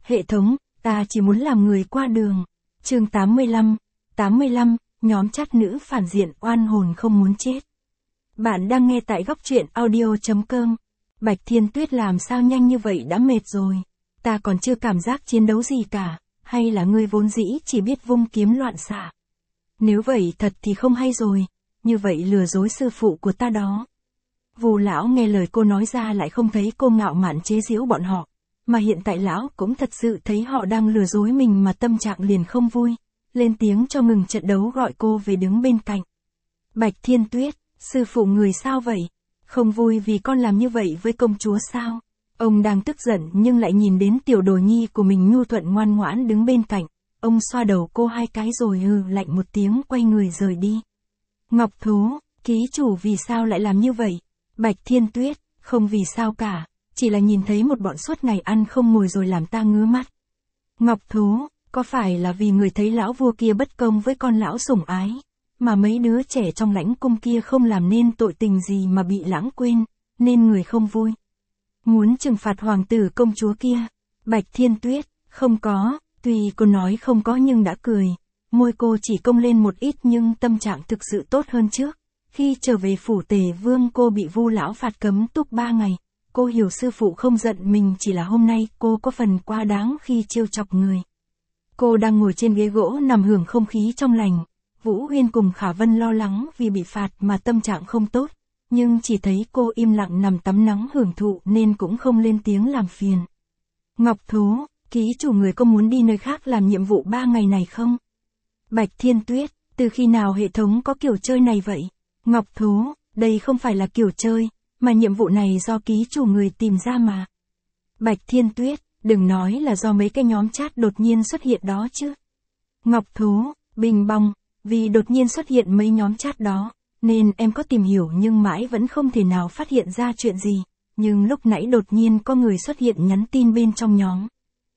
Hệ thống, ta chỉ muốn làm người qua đường. Chương 85, nhóm chat nữ phản diện oan hồn không muốn chết. Bạn đang nghe tại góc truyện audio.com. Bạch Thiên Tuyết làm sao nhanh như vậy đã mệt rồi. Ta còn chưa cảm giác chiến đấu gì cả, hay là ngươi vốn dĩ chỉ biết vung kiếm loạn xạ. Nếu vậy thật thì không hay rồi, như vậy lừa dối sư phụ của ta đó. Vù lão nghe lời cô nói ra lại không thấy cô ngạo mạn chế giễu bọn họ, mà hiện tại lão cũng thật sự thấy họ đang lừa dối mình mà tâm trạng liền không vui, lên tiếng cho ngừng trận đấu gọi cô về đứng bên cạnh. Bạch Thiên Tuyết, sư phụ người sao vậy? Không vui vì con làm như vậy với công chúa sao? Ông đang tức giận nhưng lại nhìn đến tiểu đồ nhi của mình nhu thuận ngoan ngoãn đứng bên cạnh, ông xoa đầu cô 2 cái rồi lạnh một tiếng quay người rời đi. Ngọc Thú, ký chủ vì sao lại làm như vậy? Bạch Thiên Tuyết, không vì sao cả, chỉ là nhìn thấy một bọn suốt ngày ăn không ngồi rồi làm ta ngứa mắt. Ngọc Thú, có phải là vì người thấy lão vua kia bất công với con lão sủng ái, mà mấy đứa trẻ trong lãnh cung kia không làm nên tội tình gì mà bị lãng quên, nên người không vui? Muốn trừng phạt hoàng tử công chúa kia? Bạch Thiên Tuyết, không có, tuy cô nói không có nhưng đã cười, môi cô chỉ cong lên một ít nhưng tâm trạng thực sự tốt hơn trước. Khi trở về phủ Tề Vương cô bị Vu lão phạt cấm túc 3 ngày, cô hiểu sư phụ không giận mình chỉ là hôm nay cô có phần quá đáng khi trêu chọc người. Cô đang ngồi trên ghế gỗ nằm hưởng không khí trong lành, Vũ Huyên cùng Khả Vân lo lắng vì bị phạt mà tâm trạng không tốt, nhưng chỉ thấy cô im lặng nằm tắm nắng hưởng thụ nên cũng không lên tiếng làm phiền. Ngọc Thú, ký chủ người có muốn đi nơi khác làm nhiệm vụ 3 ngày này không? Bạch Thiên Tuyết, từ khi nào hệ thống có kiểu chơi này vậy? Ngọc Thú, đây không phải là kiểu chơi, mà nhiệm vụ này do ký chủ người tìm ra mà. Bạch Thiên Tuyết, đừng nói là do mấy cái nhóm chat đột nhiên xuất hiện đó chứ. Ngọc Thú, bình bong, vì đột nhiên xuất hiện mấy nhóm chat đó, nên em có tìm hiểu nhưng mãi vẫn không thể nào phát hiện ra chuyện gì, nhưng lúc nãy đột nhiên có người xuất hiện nhắn tin bên trong nhóm.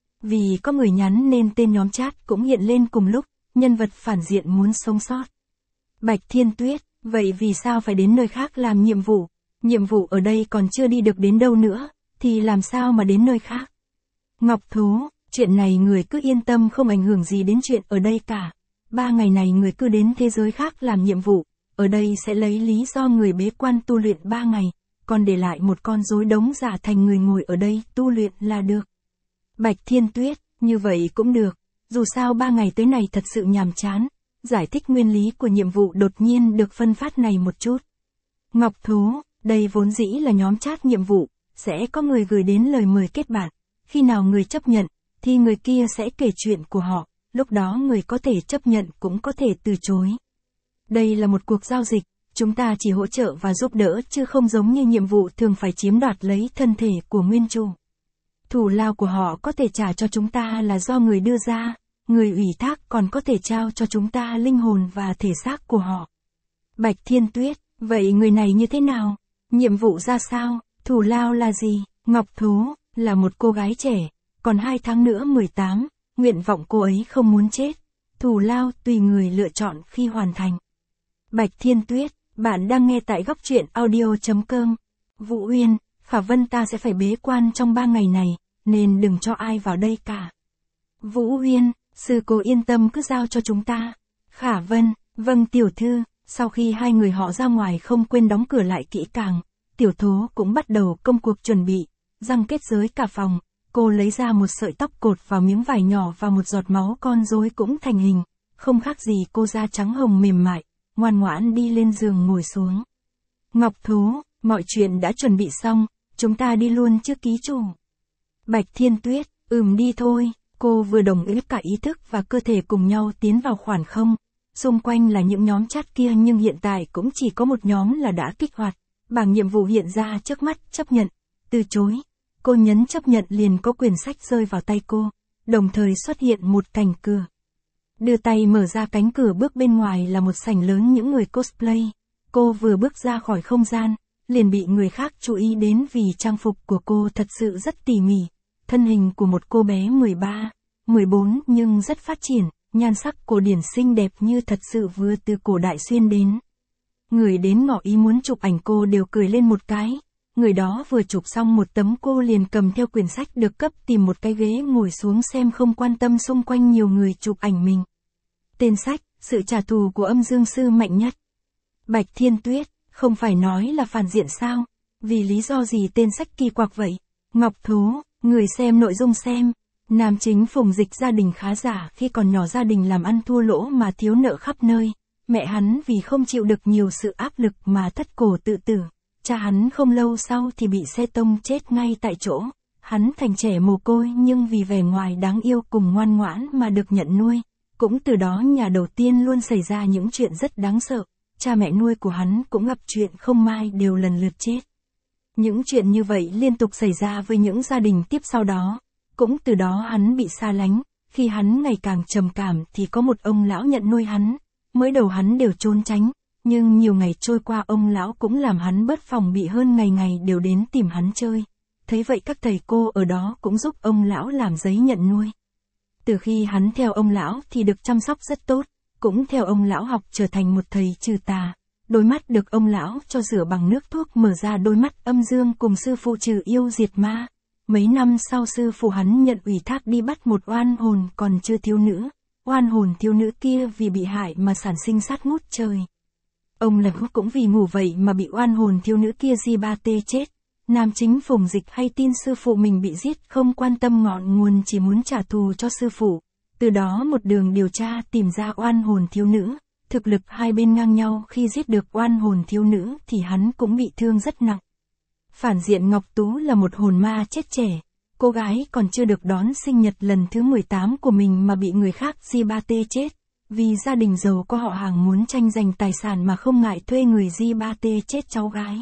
Vì có người nhắn nên tên nhóm chat cũng hiện lên cùng lúc, nhân vật phản diện muốn sống sót. Bạch Thiên Tuyết, vậy vì sao phải đến nơi khác làm nhiệm vụ? Nhiệm vụ ở đây còn chưa đi được đến đâu nữa, thì làm sao mà đến nơi khác? Ngọc Thú, chuyện này người cứ yên tâm không ảnh hưởng gì đến chuyện ở đây cả. 3 ngày này người cứ đến thế giới khác làm nhiệm vụ, ở đây sẽ lấy lý do người bế quan tu luyện 3 ngày, còn để lại một con rối đống giả thành người ngồi ở đây tu luyện là được. Bạch Thiên Tuyết, như vậy cũng được, dù sao 3 ngày tới này thật sự nhàm chán. Giải thích nguyên lý của nhiệm vụ đột nhiên được phân phát này một chút. Ngọc Thú, đây vốn dĩ là nhóm chat nhiệm vụ, sẽ có người gửi đến lời mời kết bạn. Khi nào người chấp nhận, thì người kia sẽ kể chuyện của họ, lúc đó người có thể chấp nhận cũng có thể từ chối. Đây là một cuộc giao dịch, chúng ta chỉ hỗ trợ và giúp đỡ chứ không giống như nhiệm vụ thường phải chiếm đoạt lấy thân thể của nguyên chủ. Thù lao của họ có thể trả cho chúng ta là do người đưa ra. Người ủy thác còn có thể trao cho chúng ta linh hồn và thể xác của họ. Bạch Thiên Tuyết, vậy người này như thế nào? Nhiệm vụ ra sao? Thù lao là gì? Ngọc Thú, là một cô gái trẻ, còn 2 tháng nữa 18, nguyện vọng cô ấy không muốn chết. Thù lao tùy người lựa chọn khi hoàn thành. Bạch Thiên Tuyết, bạn đang nghe tại góc truyện audio.com. Vũ Uyên, Khả Vân ta sẽ phải bế quan trong 3 ngày này, nên đừng cho ai vào đây cả. Vũ Uyên, sư cô yên tâm cứ giao cho chúng ta. Khả Vân, vâng tiểu thư, sau khi 2 người họ ra ngoài không quên đóng cửa lại kỹ càng, tiểu thố cũng bắt đầu công cuộc chuẩn bị, răng kết giới cả phòng, cô lấy ra một sợi tóc cột vào miếng vải nhỏ và một giọt máu con rối cũng thành hình, không khác gì cô da trắng hồng mềm mại, ngoan ngoãn đi lên giường ngồi xuống. Ngọc Thú, mọi chuyện đã chuẩn bị xong, chúng ta đi luôn chứ ký chủ. Bạch Thiên Tuyết, đi thôi. Cô vừa đồng ý cả ý thức và cơ thể cùng nhau tiến vào khoảng không. Xung quanh là những nhóm chat kia nhưng hiện tại cũng chỉ có một nhóm là đã kích hoạt. Bảng nhiệm vụ hiện ra trước mắt, chấp nhận, từ chối. Cô nhấn chấp nhận liền có quyển sách rơi vào tay cô, đồng thời xuất hiện một cánh cửa. Đưa tay mở ra cánh cửa bước bên ngoài là một sảnh lớn những người cosplay. Cô vừa bước ra khỏi không gian, liền bị người khác chú ý đến vì trang phục của cô thật sự rất tỉ mỉ. Thân hình của một cô bé 13, 14 nhưng rất phát triển, nhan sắc cổ điển xinh đẹp như thật sự vừa từ cổ đại xuyên đến. Người đến ngỏ ý muốn chụp ảnh cô đều cười lên một cái, người đó vừa chụp xong một tấm cô liền cầm theo quyển sách được cấp tìm một cái ghế ngồi xuống xem không quan tâm xung quanh nhiều người chụp ảnh mình. Tên sách, Sự trả thù của âm dương sư mạnh nhất. Bạch Thiên Tuyết, không phải nói là phản diện sao? Vì lý do gì tên sách kỳ quặc vậy? Ngọc Thú, người xem nội dung xem. Nam chính Phùng Dịch gia đình khá giả, khi còn nhỏ gia đình làm ăn thua lỗ mà thiếu nợ khắp nơi. Mẹ hắn vì không chịu được nhiều sự áp lực mà thất cổ tự tử. Cha hắn không lâu sau thì bị xe tông chết ngay tại chỗ. Hắn thành trẻ mồ côi nhưng vì vẻ ngoài đáng yêu cùng ngoan ngoãn mà được nhận nuôi. Cũng từ đó nhà đầu tiên luôn xảy ra những chuyện rất đáng sợ. Cha mẹ nuôi của hắn cũng gặp chuyện không may đều lần lượt chết. Những chuyện như vậy liên tục xảy ra với những gia đình tiếp sau đó. Cũng từ đó hắn bị xa lánh. Khi hắn ngày càng trầm cảm thì có một ông lão nhận nuôi hắn. Mới đầu hắn đều trốn tránh. Nhưng nhiều ngày trôi qua ông lão cũng làm hắn bớt phòng bị hơn, ngày ngày đều đến tìm hắn chơi. Thấy vậy các thầy cô ở đó cũng giúp ông lão làm giấy nhận nuôi. Từ khi hắn theo ông lão thì được chăm sóc rất tốt. Cũng theo ông lão học trở thành một thầy trừ tà. Đôi mắt được ông lão cho rửa bằng nước thuốc mở ra đôi mắt âm dương cùng sư phụ trừ yêu diệt ma. Mấy năm sau sư phụ hắn nhận ủy thác đi bắt một oan hồn còn chưa thiếu nữ. Oan hồn thiếu nữ kia vì bị hại mà sản sinh sát ngút trời. Ông Lạc cũng vì ngủ vậy mà bị oan hồn thiếu nữ kia di ba tê chết. Nam chính Phùng Dịch hay tin sư phụ mình bị giết không quan tâm ngọn nguồn, chỉ muốn trả thù cho sư phụ. Từ đó một đường điều tra tìm ra oan hồn thiếu nữ. Thực lực hai bên ngang nhau, khi giết được oan hồn thiếu nữ thì hắn cũng bị thương rất nặng. Phản diện Ngọc Tú là một hồn ma chết trẻ. Cô gái còn chưa được đón sinh nhật lần thứ 18 của mình mà bị người khác di ba tê chết. Vì gia đình giàu có họ hàng muốn tranh giành tài sản mà không ngại thuê người di ba tê chết cháu gái.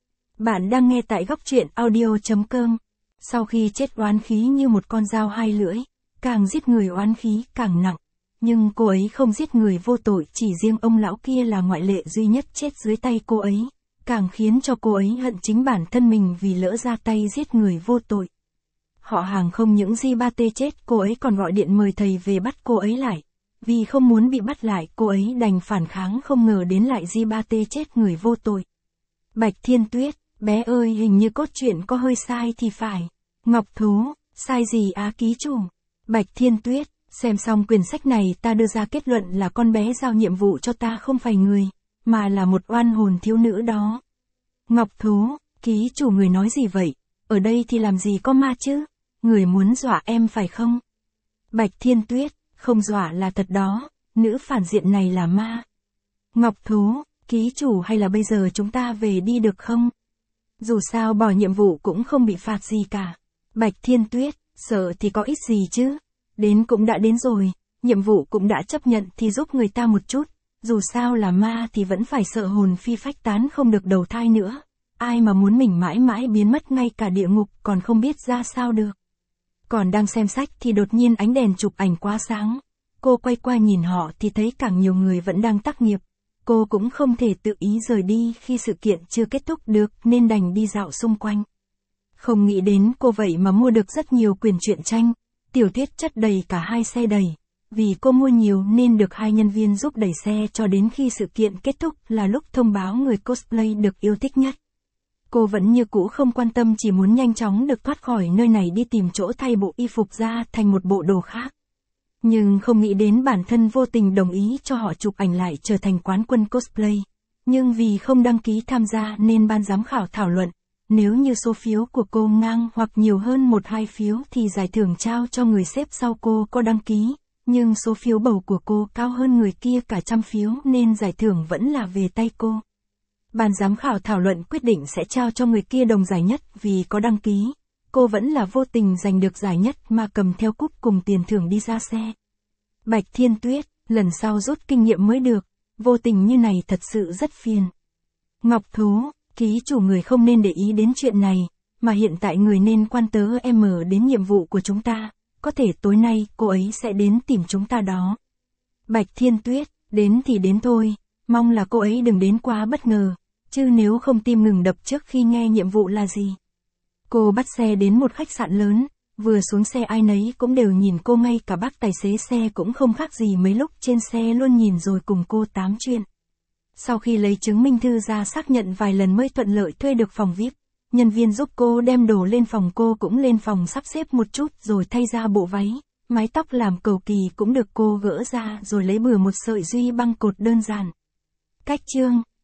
Bạn đang nghe tại góc truyện audio.com. Sau khi chết oán khí như một con dao hai lưỡi, càng giết người oán khí càng nặng. Nhưng cô ấy không giết người vô tội, chỉ riêng ông lão kia là ngoại lệ duy nhất chết dưới tay cô ấy. Càng khiến cho cô ấy hận chính bản thân mình vì lỡ ra tay giết người vô tội. Họ hàng không những di ba tê chết, cô ấy còn gọi điện mời thầy về bắt cô ấy lại. Vì không muốn bị bắt lại, cô ấy đành phản kháng, không ngờ đến lại di ba tê chết người vô tội. Bạch Thiên Tuyết, bé ơi, hình như cốt truyện có hơi sai thì phải. Ngọc Thú, sai gì á ký chủ? Bạch Thiên Tuyết, xem xong quyển sách này ta đưa ra kết luận là con bé giao nhiệm vụ cho ta không phải người, mà là một oan hồn thiếu nữ đó. Ngọc Thú, ký chủ người nói gì vậy? Ở đây thì làm gì có ma chứ? Người muốn dọa em phải không? Bạch Thiên Tuyết, không dọa là thật đó, nữ phản diện này là ma. Ngọc Thú, ký chủ hay là bây giờ chúng ta về đi được không? Dù sao bỏ nhiệm vụ cũng không bị phạt gì cả. Bạch Thiên Tuyết, sợ thì có ích gì chứ? Đến cũng đã đến rồi, nhiệm vụ cũng đã chấp nhận thì giúp người ta một chút. Dù sao là ma thì vẫn phải sợ hồn phi phách tán, không được đầu thai nữa. Ai mà muốn mình mãi mãi biến mất ngay cả địa ngục còn không biết ra sao được. Còn đang xem sách thì đột nhiên ánh đèn chụp ảnh quá sáng. Cô quay qua nhìn họ thì thấy càng nhiều người vẫn đang tác nghiệp. Cô cũng không thể tự ý rời đi khi sự kiện chưa kết thúc được nên đành đi dạo xung quanh. Không nghĩ đến cô vậy mà mua được rất nhiều quyển truyện tranh, tiểu thuyết chất đầy cả hai xe đẩy. Vì cô mua nhiều nên được hai nhân viên giúp đẩy xe cho đến khi sự kiện kết thúc là lúc thông báo người cosplay được yêu thích nhất. Cô vẫn như cũ không quan tâm, chỉ muốn nhanh chóng được thoát khỏi nơi này đi tìm chỗ thay bộ y phục ra thành một bộ đồ khác. Nhưng không nghĩ đến bản thân vô tình đồng ý cho họ chụp ảnh lại trở thành quán quân cosplay. Nhưng vì không đăng ký tham gia nên ban giám khảo thảo luận, nếu như số phiếu của cô ngang hoặc nhiều hơn 1-2 phiếu thì giải thưởng trao cho người xếp sau cô có đăng ký. Nhưng số phiếu bầu của cô cao hơn người kia cả trăm phiếu nên giải thưởng vẫn là về tay cô. Ban giám khảo thảo luận quyết định sẽ trao cho người kia đồng giải nhất vì có đăng ký. Cô vẫn là vô tình giành được giải nhất mà cầm theo cúp cùng tiền thưởng đi ra xe. Bạch Thiên Tuyết, lần sau rút kinh nghiệm mới được, vô tình như này thật sự rất phiền. Ngọc Thú, ký chủ người không nên để ý đến chuyện này, mà hiện tại người nên quan tâm đến nhiệm vụ của chúng ta. Có thể tối nay cô ấy sẽ đến tìm chúng ta đó. Bạch Thiên Tuyết, đến thì đến thôi, mong là cô ấy đừng đến quá bất ngờ, chứ nếu không tim ngừng đập trước khi nghe nhiệm vụ là gì. Cô bắt xe đến một khách sạn lớn, vừa xuống xe ai nấy cũng đều nhìn cô, ngay cả bác tài xế xe cũng không khác gì mấy lúc trên xe luôn nhìn rồi cùng cô tám chuyện. Sau khi lấy chứng minh thư ra xác nhận vài lần mới thuận lợi thuê được phòng VIP, nhân viên giúp cô đem đồ lên phòng, cô cũng lên phòng sắp xếp một chút rồi thay ra bộ váy. Mái tóc làm cầu kỳ cũng được cô gỡ ra rồi lấy bừa một sợi duy băng cột đơn giản. Cách chương